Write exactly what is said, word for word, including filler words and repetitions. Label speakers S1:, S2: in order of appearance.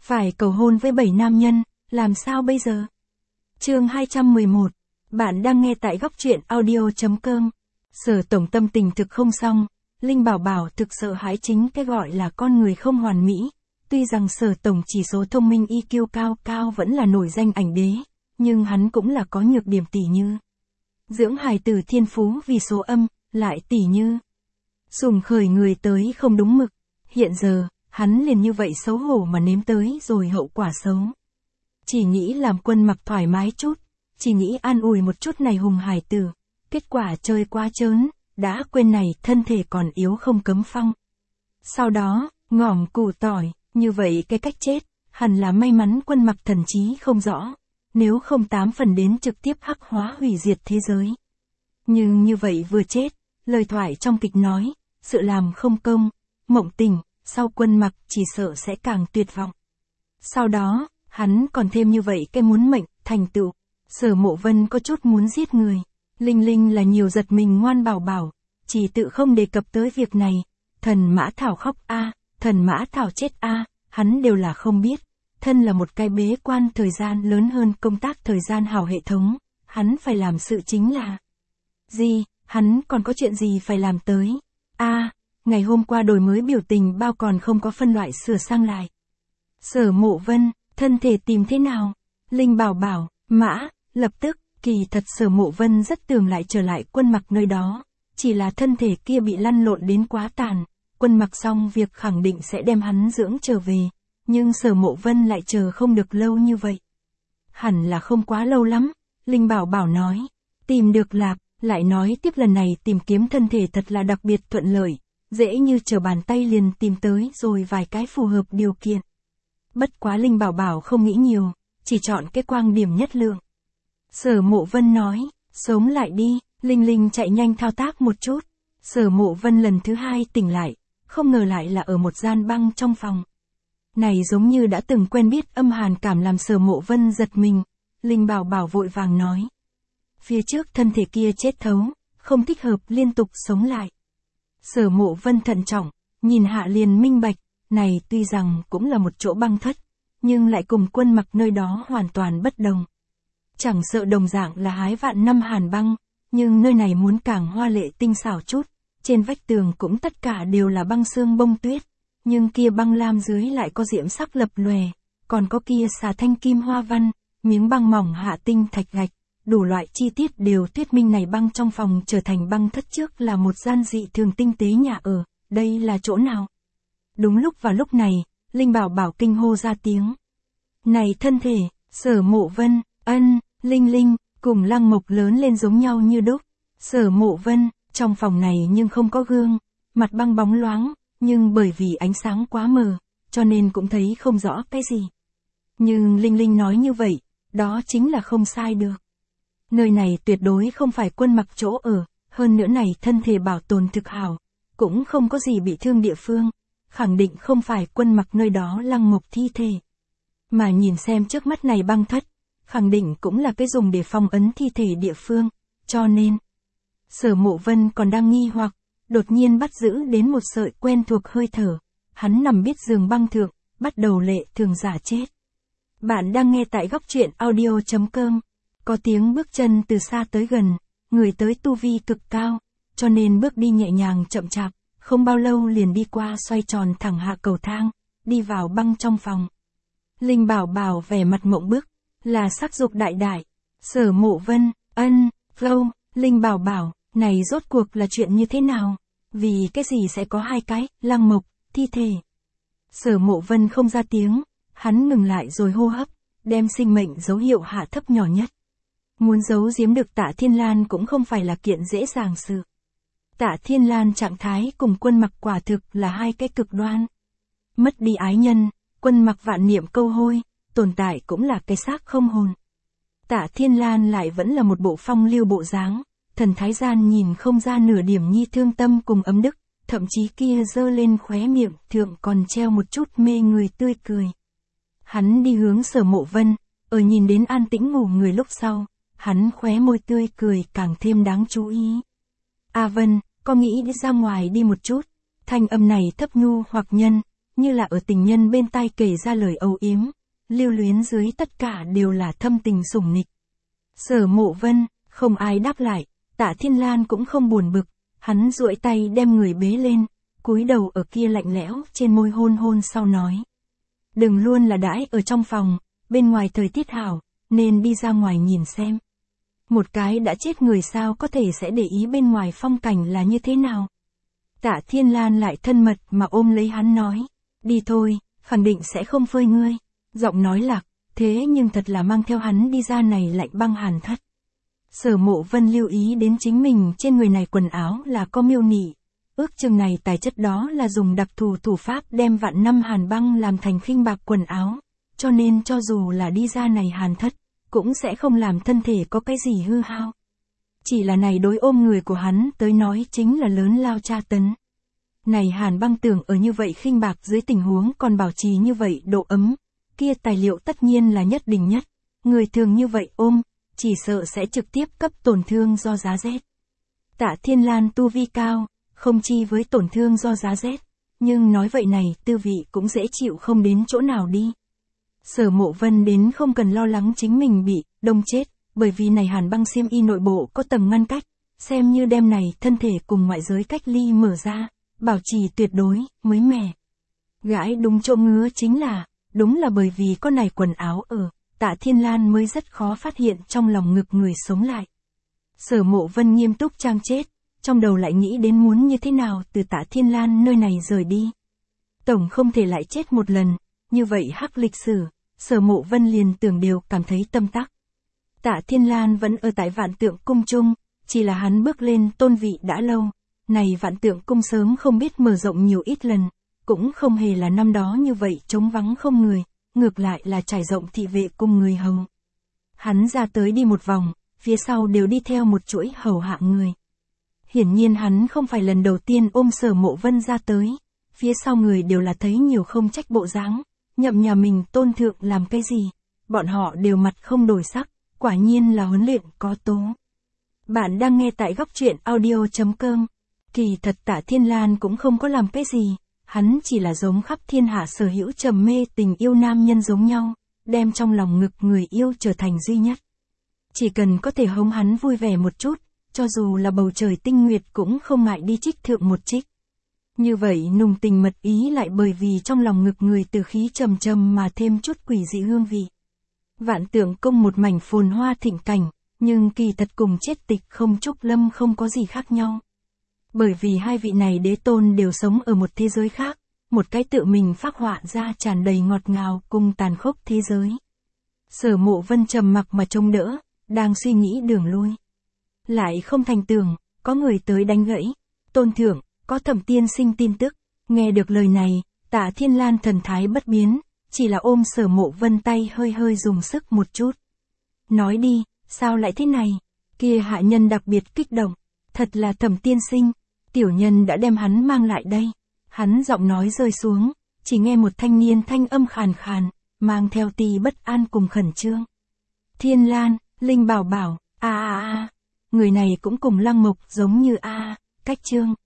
S1: Phải cầu hôn với bảy nam nhân, làm sao bây giờ? Chương hai trăm mười một. Bạn đang nghe tại góc truyện audio chấm com. Sở Tổng tâm tình thực không xong, Linh Bảo Bảo thực sợ hãi chính cái gọi là con người không hoàn mỹ. Tuy rằng Sở Tổng chỉ số thông minh i kiu cao cao vẫn là nổi danh ảnh đế, nhưng hắn cũng là có nhược điểm tỉ như dưỡng hài tử thiên phú vì số âm, lại tỉ như sủng khởi người tới không đúng mực. Hiện giờ, hắn liền như vậy xấu hổ mà nếm tới rồi hậu quả xấu. Chỉ nghĩ làm Quân Mặc thoải mái chút, chỉ nghĩ an ủi một chút này hùng hài tử, kết quả chơi quá trớn, đã quên này thân thể còn yếu không cấm phong. Sau đó, ngỏm củ tỏi, như vậy cái cách chết, hẳn là may mắn Quân Mặc thần trí không rõ, nếu không tám phần đến trực tiếp hắc hóa hủy diệt thế giới. Nhưng như vậy vừa chết, lời thoại trong kịch nói, sự làm không công, mộng tình, sau Quân Mặc chỉ sợ sẽ càng tuyệt vọng. Sau đó, hắn còn thêm như vậy cái muốn mệnh, thành tựu. Sở Mộ Vân có chút muốn giết người. Linh Linh là nhiều giật mình ngoan bảo bảo, chỉ tự không đề cập tới việc này. Thần Mã Thảo khóc a, à, thần Mã Thảo chết a, à, hắn đều là không biết. Thân là một cái bế quan thời gian lớn hơn công tác thời gian hảo hệ thống, hắn phải làm sự chính là gì, hắn còn có chuyện gì phải làm tới. A, à, ngày hôm qua đổi mới biểu tình bao còn không có phân loại sửa sang lại. Sở Mộ Vân, thân thể tìm thế nào? Linh Bảo Bảo, Mã, lập tức, kỳ thật Sở Mộ Vân rất tưởng lại trở lại Quân Mặc nơi đó, chỉ là thân thể kia bị lăn lộn đến quá tàn, Quân Mặc xong việc khẳng định sẽ đem hắn dưỡng trở về, nhưng Sở Mộ Vân lại chờ không được lâu như vậy. Hẳn là không quá lâu lắm, Linh Bảo Bảo nói, tìm được lạp, lại nói tiếp lần này tìm kiếm thân thể thật là đặc biệt thuận lợi, dễ như trở bàn tay liền tìm tới rồi vài cái phù hợp điều kiện. Bất quá Linh Bảo Bảo không nghĩ nhiều, chỉ chọn cái quang điểm nhất lượng. Sở Mộ Vân nói, sống lại đi, Linh Linh chạy nhanh thao tác một chút. Sở Mộ Vân lần thứ hai tỉnh lại, không ngờ lại là ở một gian băng trong phòng. Này giống như đã từng quen biết âm hàn cảm làm Sở Mộ Vân giật mình. Linh Bảo Bảo vội vàng nói, phía trước thân thể kia chết thấu, không thích hợp liên tục sống lại. Sở Mộ Vân thận trọng, nhìn hạ liền minh bạch, này tuy rằng cũng là một chỗ băng thất, nhưng lại cùng Quân Mặc nơi đó hoàn toàn bất đồng. Chẳng sợ đồng dạng là hái vạn năm hàn băng, nhưng nơi này muốn càng hoa lệ tinh xảo chút, trên vách tường cũng tất cả đều là băng xương bông tuyết, nhưng kia băng lam dưới lại có diễm sắc lập lòe, còn có kia xà thanh kim hoa văn, miếng băng mỏng hạ tinh thạch gạch, đủ loại chi tiết đều thuyết minh này băng trong phòng trở thành băng thất trước là một gian dị thường tinh tế nhà ở, đây là chỗ nào? Đúng lúc vào lúc này, Linh Bảo Bảo kinh hô ra tiếng. Này thân thể, Sở Mộ Vân, ân, Linh Linh, cùng Lăng Mộc lớn lên giống nhau như đúc. Sở Mộ Vân, trong phòng này nhưng không có gương, mặt băng bóng loáng, nhưng bởi vì ánh sáng quá mờ, cho nên cũng thấy không rõ cái gì. Nhưng Linh Linh nói như vậy, đó chính là không sai được. Nơi này tuyệt đối không phải Quân Mặc chỗ ở, hơn nữa này thân thể bảo tồn thực hảo, cũng không có gì bị thương địa phương, khẳng định không phải Quân Mặc nơi đó Lăng Mộc thi thể. Mà nhìn xem trước mắt này băng thất, khẳng định cũng là cái dùng để phong ấn thi thể địa phương, cho nên Sở Mộ Vân còn đang nghi hoặc, đột nhiên bắt giữ đến một sợi quen thuộc hơi thở, hắn nằm biết giường băng thượng, bắt đầu lệ thường giả chết. Bạn đang nghe tại góc truyện audio chấm com, có tiếng bước chân từ xa tới gần, người tới tu vi cực cao, cho nên bước đi nhẹ nhàng chậm chạp, không bao lâu liền đi qua xoay tròn thẳng hạ cầu thang, đi vào băng trong phòng. Linh Bảo Bảo vẻ mặt mộng bức, là sắc dục đại đại. Sở Mộ Vân, ân, vô, Linh Bảo Bảo, này rốt cuộc là chuyện như thế nào? Vì cái gì sẽ có hai cái, Lăng Mộc, thi thể? Sở Mộ Vân không ra tiếng, hắn ngừng lại rồi hô hấp, đem sinh mệnh dấu hiệu hạ thấp nhỏ nhất. Muốn giấu giếm được Tạ Thiên Lan cũng không phải là kiện dễ dàng sự. Tạ Thiên Lan trạng thái cùng Quân Mặc quả thực là hai cái cực đoan. Mất đi ái nhân, Quân Mặc vạn niệm câu hôi, tồn tại cũng là cái xác không hồn. Tạ Thiên Lan lại vẫn là một bộ phong lưu bộ dáng, thần thái gian nhìn không ra nửa điểm nhi thương tâm cùng ấm đức, thậm chí kia dơ lên khóe miệng thượng còn treo một chút mê người tươi cười. Hắn đi hướng Sở Mộ Vân, ở nhìn đến an tĩnh ngủ người lúc sau, hắn khóe môi tươi cười càng thêm đáng chú ý. A Vân, có nghĩ đi ra ngoài đi một chút, thanh âm này thấp nhu hoặc nhân, như là ở tình nhân bên tai kể ra lời âu yếm, lưu luyến dưới tất cả đều là thâm tình sủng nịch. Sở Mộ Vân, không ai đáp lại, Tạ Thiên Lan cũng không buồn bực, hắn duỗi tay đem người bế lên, cúi đầu ở kia lạnh lẽo trên môi hôn hôn sau nói. Đừng luôn là đãi ở trong phòng, bên ngoài thời tiết hảo, nên đi ra ngoài nhìn xem. Một cái đã chết người sao có thể sẽ để ý bên ngoài phong cảnh là như thế nào. Tạ Thiên Lan lại thân mật mà ôm lấy hắn nói, đi thôi, khẳng định sẽ không phơi ngươi. Giọng nói lạc, thế nhưng thật là mang theo hắn đi ra này lạnh băng hàn thất. Sở Mộ Vân lưu ý đến chính mình trên người này quần áo là có miêu nị, ước chừng này tài chất đó là dùng đặc thù thủ pháp đem vạn năm hàn băng làm thành khinh bạc quần áo, cho nên cho dù là đi ra này hàn thất, cũng sẽ không làm thân thể có cái gì hư hao. Chỉ là này đối ôm người của hắn tới nói chính là lớn lao tra tấn. Này hàn băng tưởng ở như vậy khinh bạc dưới tình huống còn bảo trì như vậy độ ấm, kia tài liệu tất nhiên là nhất định nhất, người thường như vậy ôm, chỉ sợ sẽ trực tiếp cấp tổn thương do giá rét. Tạ Thiên Lan tu vi cao, không chi với tổn thương do giá rét, nhưng nói vậy này tư vị cũng dễ chịu không đến chỗ nào đi. Sở Mộ Vân đến không cần lo lắng chính mình bị đông chết, bởi vì này hàn băng xiêm y nội bộ có tầng ngăn cách, xem như đem này thân thể cùng ngoại giới cách ly mở ra, bảo trì tuyệt đối, mới mẻ. Gãi đúng chỗ ngứa chính là, đúng là bởi vì có này quần áo ở, Tạ Thiên Lan mới rất khó phát hiện trong lòng ngực người sống lại. Sở Mộ Vân nghiêm túc trang chết, trong đầu lại nghĩ đến muốn như thế nào từ Tạ Thiên Lan nơi này rời đi. Tổng không thể lại chết một lần, như vậy hắc lịch sử, Sở Mộ Vân liền tưởng đều cảm thấy tâm tắc. Tạ Thiên Lan vẫn ở tại Vạn Tượng Cung chung, chỉ là hắn bước lên tôn vị đã lâu, này Vạn Tượng Cung sớm không biết mở rộng nhiều ít lần, cũng không hề là năm đó như vậy trống vắng không người, ngược lại là trải rộng thị vệ cùng người hầu. Hắn ra tới đi một vòng, phía sau đều đi theo một chuỗi hầu hạ người. Hiển nhiên hắn không phải lần đầu tiên ôm Sở Mộ Vân ra tới, phía sau người đều là thấy nhiều không trách bộ dáng, nhậm nhà mình tôn thượng làm cái gì, bọn họ đều mặt không đổi sắc, quả nhiên là huấn luyện có tố. Bạn đang nghe tại góc truyện audio chấm com. Kỳ thật Tạ Thiên Lan cũng không có làm cái gì, hắn chỉ là giống khắp thiên hạ sở hữu trầm mê tình yêu nam nhân giống nhau, đem trong lòng ngực người yêu trở thành duy nhất. Chỉ cần có thể hống hắn vui vẻ một chút, cho dù là bầu trời tinh nguyệt cũng không ngại đi trích thượng một trích. Như vậy nùng tình mật ý lại bởi vì trong lòng ngực người từ khí trầm trầm mà thêm chút quỷ dị hương vị. Vạn Tượng Cung một mảnh phồn hoa thịnh cảnh, nhưng kỳ thật cùng chết tịch không Trúc Lâm không có gì khác nhau. Bởi vì hai vị này đế tôn đều sống ở một thế giới khác, một cái tự mình phác họa ra tràn đầy ngọt ngào cùng tàn khốc thế giới. Sở Mộ Vân trầm mặc mà trông đỡ, đang suy nghĩ đường lui. Lại không thành tưởng, có người tới đánh gãy. Tôn thượng, có Thẩm tiên sinh tin tức. Nghe được lời này, Tạ Thiên Lan thần thái bất biến, chỉ là ôm Sở Mộ Vân tay hơi hơi dùng sức một chút. Nói đi, sao lại thế này? Kia hạ nhân đặc biệt kích động. Thật là Thẩm tiên sinh, tiểu nhân đã đem hắn mang lại đây. Hắn giọng nói rơi xuống, chỉ nghe một thanh niên thanh âm khàn khàn, mang theo tí bất an cùng khẩn trương. Thiên Lan, Linh Bảo Bảo, a a a, người này cũng cùng Lăng Mộc giống như a, cách trương.